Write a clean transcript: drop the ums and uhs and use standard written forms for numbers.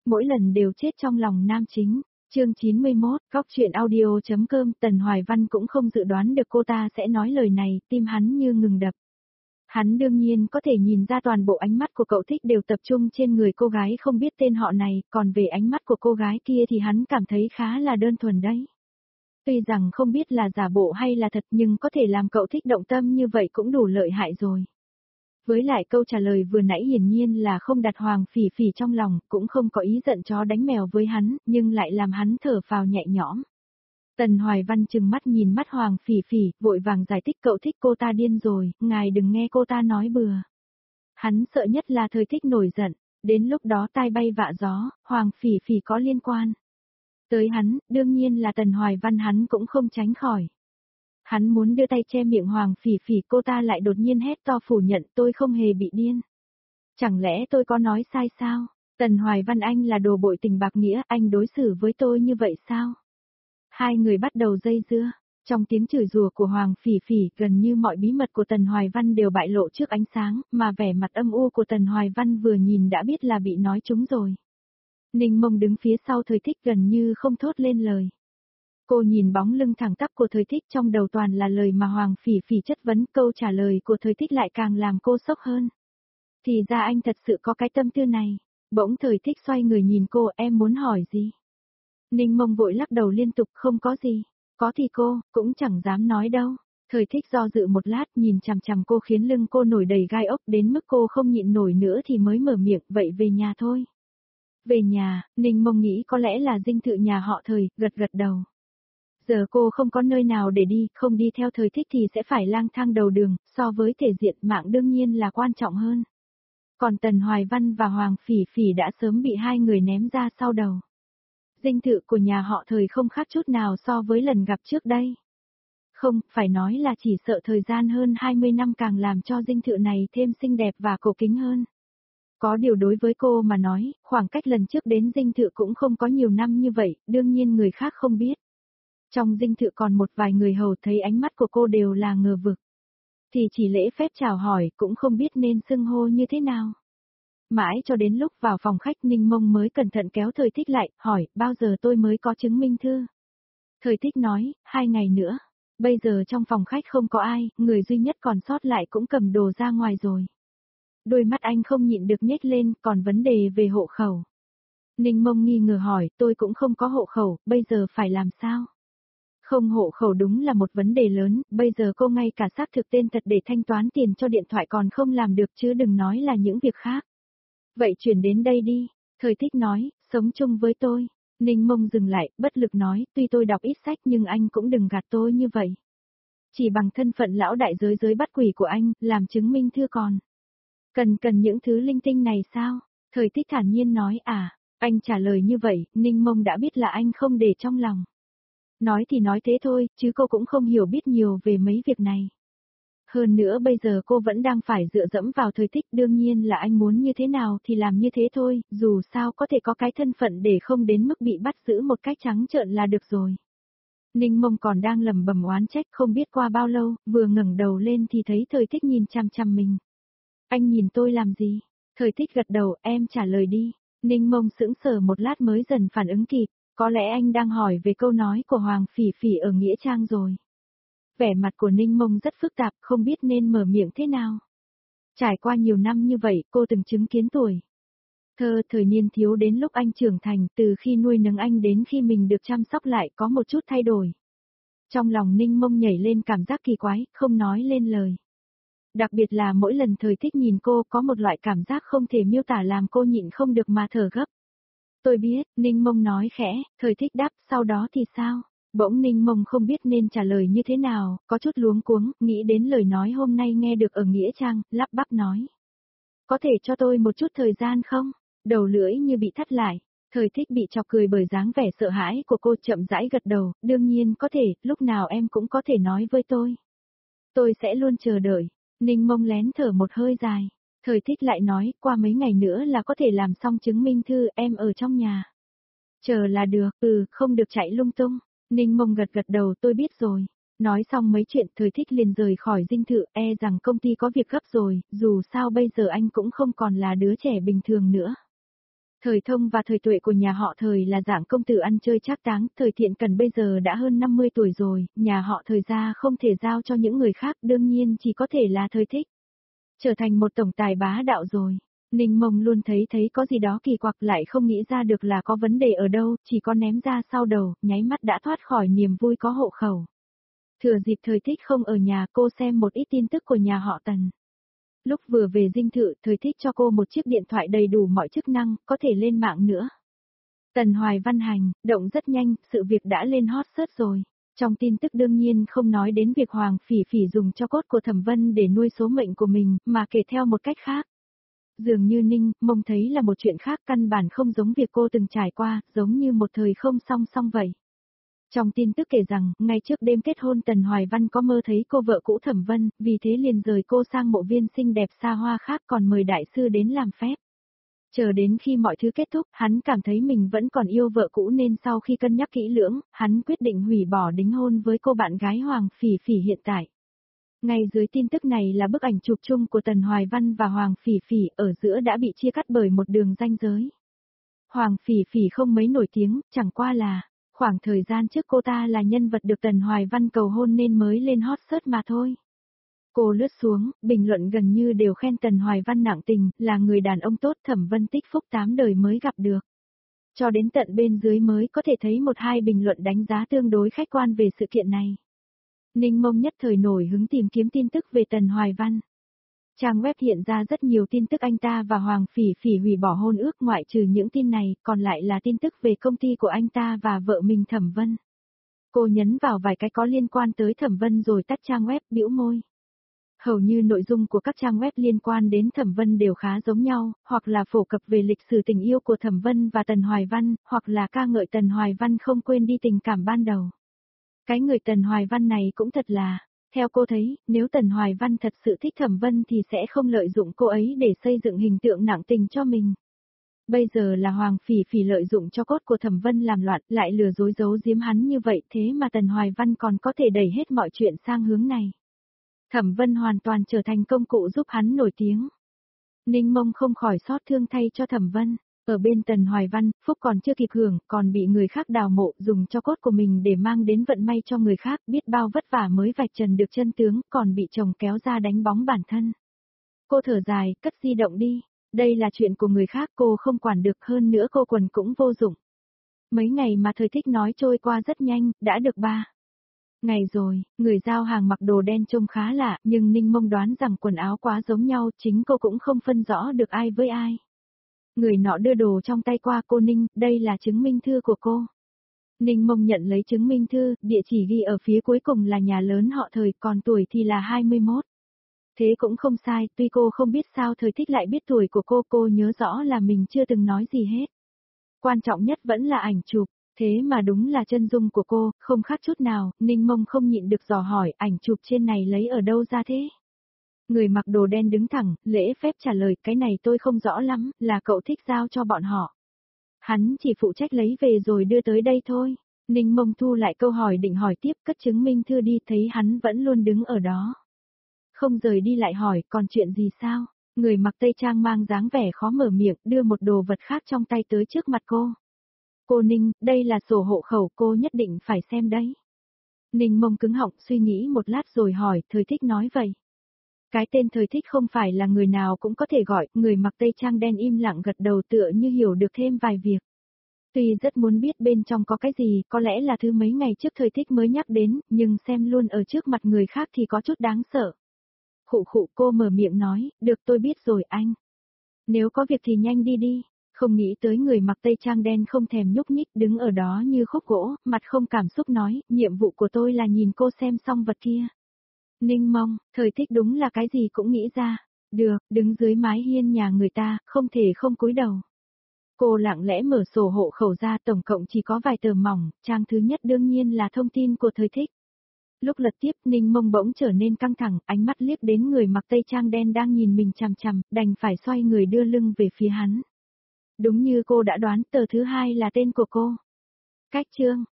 mỗi lần đều chết trong lòng nam chính. Chương 91, góc truyện audio.com. Tần Hoài Văn cũng không dự đoán được cô ta sẽ nói lời này, tim hắn như ngừng đập. Hắn đương nhiên có thể nhìn ra toàn bộ ánh mắt của cậu thích đều tập trung trên người cô gái không biết tên họ này, còn về ánh mắt của cô gái kia thì hắn cảm thấy khá là đơn thuần đấy. Tuy rằng không biết là giả bộ hay là thật nhưng có thể làm cậu thích động tâm như vậy cũng đủ lợi hại rồi. Với lại câu trả lời vừa nãy hiển nhiên là không đặt Hoàng Phỉ Phỉ trong lòng, cũng không có ý giận chó đánh mèo với hắn, nhưng lại làm hắn thở phào nhẹ nhõm. Tần Hoài Văn trừng mắt nhìn mắt Hoàng Phỉ Phỉ, vội vàng giải thích cậu thích cô ta điên rồi, ngài đừng nghe cô ta nói bừa. Hắn sợ nhất là thời thích nổi giận, đến lúc đó tai bay vạ gió, Hoàng Phỉ Phỉ có liên quan. Tới hắn, đương nhiên là Tần Hoài Văn hắn cũng không tránh khỏi. Hắn muốn đưa tay che miệng Hoàng Phỉ Phỉ, cô ta lại đột nhiên hét to phủ nhận tôi không hề bị điên. Chẳng lẽ tôi có nói sai sao? Tần Hoài Văn anh là đồ bội tình bạc nghĩa, anh đối xử với tôi như vậy sao? Hai người bắt đầu dây dưa, trong tiếng chửi rủa của Hoàng Phỉ Phỉ gần như mọi bí mật của Tần Hoài Văn đều bại lộ trước ánh sáng, mà vẻ mặt âm u của Tần Hoài Văn vừa nhìn đã biết là bị nói trúng rồi. Ninh Mông đứng phía sau Thời Thích gần như không thốt lên lời. Cô nhìn bóng lưng thẳng tắp của Thời Thích trong đầu toàn là lời mà Hoàng Phỉ Phỉ chất vấn, câu trả lời của Thời Thích lại càng làm cô sốc hơn. Thì ra anh thật sự có cái tâm tư này. Bỗng Thời Thích xoay người nhìn cô, em muốn hỏi gì? Ninh Mông vội lắc đầu liên tục, không có gì. Có thì cô, cũng chẳng dám nói đâu. Thời Thích do dự một lát nhìn chằm chằm cô khiến lưng cô nổi đầy gai ốc đến mức cô không nhịn nổi nữa thì mới mở miệng, vậy về nhà thôi. Về nhà, Ninh Mông nghĩ có lẽ là dinh thự nhà họ Thời, gật gật đầu. Giờ cô không có nơi nào để đi, không đi theo Thời Thích thì sẽ phải lang thang đầu đường, so với thể diện mạng đương nhiên là quan trọng hơn. Còn Tần Hoài Văn và Hoàng Phỉ Phỉ đã sớm bị hai người ném ra sau đầu. Dinh thự của nhà họ Thời không khác chút nào so với lần gặp trước đây. Không, phải nói là chỉ sợ thời gian hơn 20 năm càng làm cho dinh thự này thêm xinh đẹp và cổ kính hơn. Có điều đối với cô mà nói, khoảng cách lần trước đến dinh thự cũng không có nhiều năm như vậy, đương nhiên người khác không biết. Trong dinh thự còn một vài người hầu thấy ánh mắt của cô đều là ngờ vực. Thì chỉ lễ phép chào hỏi cũng không biết nên xưng hô như thế nào. Mãi cho đến lúc vào phòng khách Ninh Mông mới cẩn thận kéo Thời Thích lại, hỏi, bao giờ tôi mới có chứng minh thư? Thời Thích nói, 2 ngày nữa. Bây giờ trong phòng khách không có ai, người duy nhất còn sót lại cũng cầm đồ ra ngoài rồi. Đôi mắt anh không nhịn được nhếch lên, còn vấn đề về hộ khẩu. Ninh Mông nghi ngờ hỏi, tôi cũng không có hộ khẩu, bây giờ phải làm sao? Không hộ khẩu đúng là một vấn đề lớn, bây giờ cô ngay cả xác thực tên thật để thanh toán tiền cho điện thoại còn không làm được chứ đừng nói là những việc khác. Vậy chuyển đến đây đi, Thời Thích nói, sống chung với tôi. Ninh Mông dừng lại, bất lực nói, tuy tôi đọc ít sách nhưng anh cũng đừng gạt tôi như vậy. Chỉ bằng thân phận lão đại giới bắt quỷ của anh, làm chứng minh thư còn. Cần những thứ linh tinh này sao? Thời Thích thản nhiên nói, anh trả lời như vậy, Ninh Mông đã biết là anh không để trong lòng. Nói thì nói thế thôi, chứ cô cũng không hiểu biết nhiều về mấy việc này. Hơn nữa bây giờ cô vẫn đang phải dựa dẫm vào Thời Thích, đương nhiên là anh muốn như thế nào thì làm như thế thôi, dù sao có thể có cái thân phận để không đến mức bị bắt giữ một cách trắng trợn là được rồi. Ninh Mông còn đang lẩm bẩm oán trách không biết qua bao lâu, vừa ngẩng đầu lên thì thấy Thời Thích nhìn chằm chằm mình. Anh nhìn tôi làm gì? Thời Thích gật đầu, em trả lời đi. Ninh Mông sững sờ một lát mới dần phản ứng kịp, có lẽ anh đang hỏi về câu nói của Hoàng Phỉ Phỉ ở Nghĩa Trang rồi. Vẻ mặt của Ninh Mông rất phức tạp, không biết nên mở miệng thế nào. Trải qua nhiều năm như vậy, cô từng chứng kiến tuổi thời niên thiếu đến lúc anh trưởng thành, từ khi nuôi nấng anh đến khi mình được chăm sóc lại có một chút thay đổi. Trong lòng Ninh Mông nhảy lên cảm giác kỳ quái, không nói lên lời. Đặc biệt là mỗi lần Thời Thích nhìn cô có một loại cảm giác không thể miêu tả làm cô nhịn không được mà thở gấp. Tôi biết, Ninh Mông nói khẽ, Thời Thích đáp, sau đó thì sao? Bỗng Ninh Mông không biết nên trả lời như thế nào, có chút luống cuống, nghĩ đến lời nói hôm nay nghe được ở Nghĩa Trang, lắp bắp nói. Có thể cho tôi một chút thời gian không? Đầu lưỡi như bị thắt lại. Thời Thích bị chọc cười bởi dáng vẻ sợ hãi của cô, chậm rãi gật đầu, đương nhiên có thể, lúc nào em cũng có thể nói với tôi. Tôi sẽ luôn chờ đợi. Ninh Mông lén thở một hơi dài. Thời Thích lại nói, qua mấy ngày nữa là có thể làm xong chứng minh thư, em ở trong nhà. Chờ là được, không được chạy lung tung. Ninh Mông gật gật đầu, tôi biết rồi. Nói xong mấy chuyện Thời Thích liền rời khỏi dinh thự, rằng công ty có việc gấp rồi, dù sao bây giờ anh cũng không còn là đứa trẻ bình thường nữa. Thời Thông và Thời Tuệ của nhà họ Thời là dạng công tử ăn chơi trác táng, Thời Thiện Cần bây giờ đã hơn 50 tuổi rồi, nhà họ Thời gia không thể giao cho những người khác, đương nhiên chỉ có thể là Thời Thích. Trở thành một tổng tài bá đạo rồi. Ninh Mông luôn thấy có gì đó kỳ quặc, lại không nghĩ ra được là có vấn đề ở đâu, chỉ có ném ra sau đầu, nháy mắt đã thoát khỏi niềm vui có hộ khẩu. Thừa dịp Thời Thích không ở nhà, cô xem một ít tin tức của nhà họ Tần. Lúc vừa về dinh thự, Thời Thích cho cô một chiếc điện thoại đầy đủ mọi chức năng, có thể lên mạng nữa. Tần Hoài Văn hành, động rất nhanh, sự việc đã lên hot search rồi. Trong tin tức đương nhiên không nói đến việc Hoàng Phỉ Phỉ dùng cho cốt của Thẩm Vân để nuôi số mệnh của mình, mà kể theo một cách khác. Dường như Ninh Mông thấy là một chuyện khác, căn bản không giống việc cô từng trải qua, giống như một thời không song song vậy. Trong tin tức kể rằng, ngay trước đêm kết hôn Tần Hoài Văn có mơ thấy cô vợ cũ Thẩm Vân, vì thế liền rời cô sang mộ viên xinh đẹp xa hoa khác, còn mời đại sư đến làm phép. Chờ đến khi mọi thứ kết thúc, hắn cảm thấy mình vẫn còn yêu vợ cũ nên sau khi cân nhắc kỹ lưỡng, hắn quyết định hủy bỏ đính hôn với cô bạn gái Hoàng Phỉ Phỉ hiện tại. Ngay dưới tin tức này là bức ảnh chụp chung của Tần Hoài Văn và Hoàng Phỉ Phỉ, ở giữa đã bị chia cắt bởi một đường ranh giới. Hoàng Phỉ Phỉ không mấy nổi tiếng, chẳng qua là, khoảng thời gian trước cô ta là nhân vật được Tần Hoài Văn cầu hôn nên mới lên hot search mà thôi. Cô lướt xuống, bình luận gần như đều khen Tần Hoài Văn nặng tình, là người đàn ông tốt, Thẩm Vân tích phúc 8 đời mới gặp được. Cho đến tận bên dưới mới có thể thấy một hai bình luận đánh giá tương đối khách quan về sự kiện này. Ninh Mông nhất thời nổi hứng tìm kiếm tin tức về Tần Hoài Văn. Trang web hiện ra rất nhiều tin tức anh ta và Hoàng Phỉ Phỉ hủy bỏ hôn ước, ngoại trừ những tin này, còn lại là tin tức về công ty của anh ta và vợ mình Thẩm Vân. Cô nhấn vào vài cái có liên quan tới Thẩm Vân rồi tắt trang web, bĩu môi. Hầu như nội dung của các trang web liên quan đến Thẩm Vân đều khá giống nhau, hoặc là phổ cập về lịch sử tình yêu của Thẩm Vân và Tần Hoài Văn, hoặc là ca ngợi Tần Hoài Văn không quên đi tình cảm ban đầu. Cái người Tần Hoài Văn này cũng thật là, theo cô thấy, nếu Tần Hoài Văn thật sự thích Thẩm Vân thì sẽ không lợi dụng cô ấy để xây dựng hình tượng nặng tình cho mình. Bây giờ là Hoàng Phỉ Phỉ lợi dụng cho cốt của Thẩm Vân làm loạn, lại lừa dối giấu giếm hắn như vậy, thế mà Tần Hoài Văn còn có thể đẩy hết mọi chuyện sang hướng này. Thẩm Vân hoàn toàn trở thành công cụ giúp hắn nổi tiếng. Ninh Mông không khỏi xót thương thay cho Thẩm Vân. Ở bên Tần Hoài Văn, phúc còn chưa kịp hưởng, còn bị người khác đào mộ, dùng cho cốt của mình để mang đến vận may cho người khác, biết bao vất vả mới vạch trần được chân tướng, còn bị chồng kéo ra đánh bóng bản thân. Cô thở dài, cất di động đi. Đây là chuyện của người khác, cô không quản được, hơn nữa cô quần cũng vô dụng. Mấy ngày mà Thời Thích nói trôi qua rất nhanh, đã được 3 ngày rồi. Người giao hàng mặc đồ đen trông khá lạ, nhưng Ninh Mông đoán rằng quần áo quá giống nhau, chính cô cũng không phân rõ được ai với ai. Người nọ đưa đồ trong tay qua cô Ninh, đây là chứng minh thư của cô. Ninh Mông nhận lấy chứng minh thư, địa chỉ ghi ở phía cuối cùng là nhà lớn họ Thời, còn tuổi thì là 21. Thế cũng không sai, tuy cô không biết sao Thời Thích lại biết tuổi của cô nhớ rõ là mình chưa từng nói gì hết. Quan trọng nhất vẫn là ảnh chụp, thế mà đúng là chân dung của cô, không khác chút nào, Ninh Mông không nhịn được dò hỏi, ảnh chụp trên này lấy ở đâu ra thế? Người mặc đồ đen đứng thẳng, lễ phép trả lời, cái này tôi không rõ lắm, là cậu Thích giao cho bọn họ. Hắn chỉ phụ trách lấy về rồi đưa tới đây thôi. Ninh Mông thu lại câu hỏi định hỏi tiếp, cất chứng minh thư đi, thấy hắn vẫn luôn đứng ở đó. Không rời đi lại hỏi, còn chuyện gì sao? Người mặc tây trang mang dáng vẻ khó mở miệng, đưa một đồ vật khác trong tay tới trước mặt cô. Cô Ninh, đây là sổ hộ khẩu, cô nhất định phải xem đấy. Ninh Mông cứng họng suy nghĩ một lát rồi hỏi, Thời Thích nói vậy. Cái tên Thời Thích không phải là người nào cũng có thể gọi, người mặc tây trang đen im lặng gật đầu tựa như hiểu được thêm vài việc. Tuy rất muốn biết bên trong có cái gì, có lẽ là thứ mấy ngày trước Thời Thích mới nhắc đến, nhưng xem luôn ở trước mặt người khác thì có chút đáng sợ. Khụ khụ, cô mở miệng nói, được tôi biết rồi anh. Nếu có việc thì nhanh đi đi. Không nghĩ tới người mặc tây trang đen không thèm nhúc nhích đứng ở đó như khúc gỗ, mặt không cảm xúc nói, nhiệm vụ của tôi là nhìn cô xem xong vật kia. Ninh Mông, Thời Thích đúng là cái gì cũng nghĩ ra. Được, đứng dưới mái hiên nhà người ta, không thể không cúi đầu. Cô lặng lẽ mở sổ hộ khẩu ra, tổng cộng chỉ có vài tờ mỏng, trang thứ nhất đương nhiên là thông tin của Thời Thích. Lúc lật tiếp, Ninh Mông bỗng trở nên căng thẳng, ánh mắt liếc đến người mặc tây trang đen đang nhìn mình chằm chằm, đành phải xoay người đưa lưng về phía hắn. Đúng như cô đã đoán, tờ thứ hai là tên của cô. Cách chương